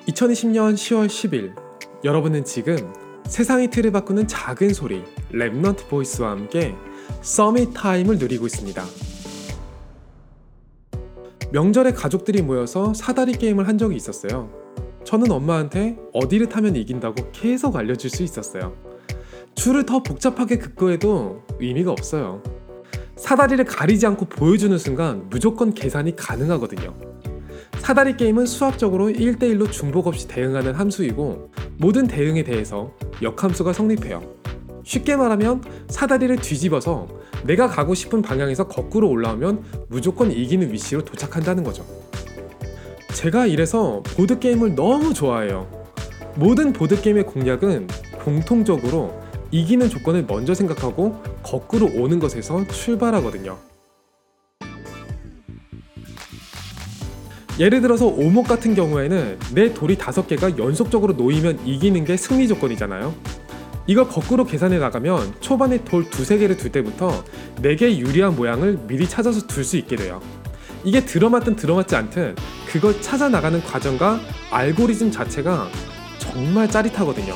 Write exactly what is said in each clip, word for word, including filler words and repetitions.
이천이십 년 시월 십일, 여러분은 지금 세상의 틀을 바꾸는 작은 소리 랩넌트 보이스와 함께 서밋 타임을 누리고 있습니다. 명절에 가족들이 모여서 사다리 게임을 한 적이 있었어요. 저는 엄마한테 어디를 타면 이긴다고 계속 알려줄 수 있었어요. 줄을 더 복잡하게 긋고해도 의미가 없어요. 사다리를 가리지 않고 보여주는 순간 무조건 계산이 가능하거든요. 사다리 게임은 수학적으로 일 대 일로 중복 없이 대응하는 함수이고 모든 대응에 대해서 역함수가 성립해요. 쉽게 말하면 사다리를 뒤집어서 내가 가고 싶은 방향에서 거꾸로 올라오면 무조건 이기는 위치로 도착한다는 거죠. 제가 이래서 보드게임을 너무 좋아해요. 모든 보드게임의 공략은 공통적으로 이기는 조건을 먼저 생각하고 거꾸로 오는 것에서 출발하거든요. 예를 들어서 오목 같은 경우에는 내 돌이 다섯 개가 연속적으로 놓이면 이기는 게 승리 조건이잖아요. 이걸 거꾸로 계산해 나가면 초반에 돌 두세 개를 둘 때부터 네 개의 유리한 모양을 미리 찾아서 둘 수 있게 돼요. 이게 들어맞든 들어맞지 않든 그걸 찾아 나가는 과정과 알고리즘 자체가 정말 짜릿하거든요.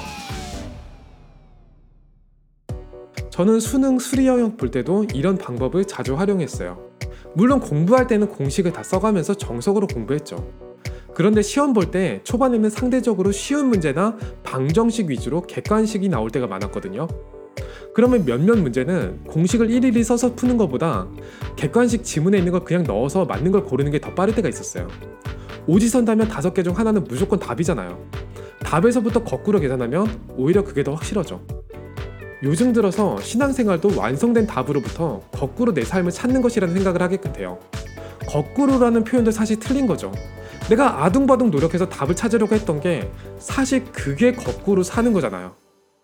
저는 수능 수리 영역 볼 때도 이런 방법을 자주 활용했어요. 물론 공부할 때는 공식을 다 써가면서 정석으로 공부했죠. 그런데 시험 볼 때 초반에는 상대적으로 쉬운 문제나 방정식 위주로 객관식이 나올 때가 많았거든요. 그러면 몇몇 문제는 공식을 일일이 써서 푸는 것보다 객관식 지문에 있는 걸 그냥 넣어서 맞는 걸 고르는 게 더 빠를 때가 있었어요. 오지선다면 다섯 개 중 하나는 무조건 답이잖아요. 답에서부터 거꾸로 계산하면 오히려 그게 더 확실하죠. 요즘 들어서 신앙생활도 완성된 답으로부터 거꾸로 내 삶을 찾는 것이라는 생각을 하게끔 돼요. 거꾸로라는 표현도 사실 틀린 거죠. 내가 아둥바둥 노력해서 답을 찾으려고 했던 게 사실 그게 거꾸로 사는 거잖아요.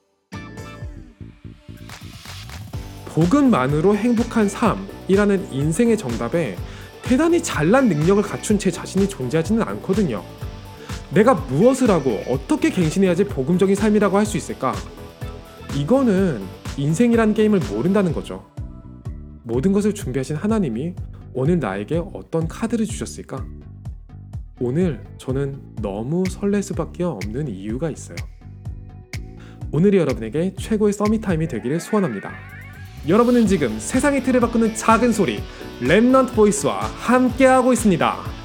복음만으로 행복한 삶이라는 인생의 정답에 대단히 잘난 능력을 갖춘 제 자신이 존재하지는 않거든요. 내가 무엇을 하고 어떻게 갱신해야지 복음적인 삶이라고 할 수 있을까? 이거는 인생이란 게임을 모른다는 거죠. 모든 것을 준비하신 하나님이 오늘 나에게 어떤 카드를 주셨을까? 오늘 저는 너무 설렐 수밖에 없는 이유가 있어요. 오늘이 여러분에게 최고의 서밋 타임이 되기를 소원합니다. 여러분은 지금 세상의 틀을 바꾸는 작은 소리 랩넌트 보이스와 함께하고 있습니다.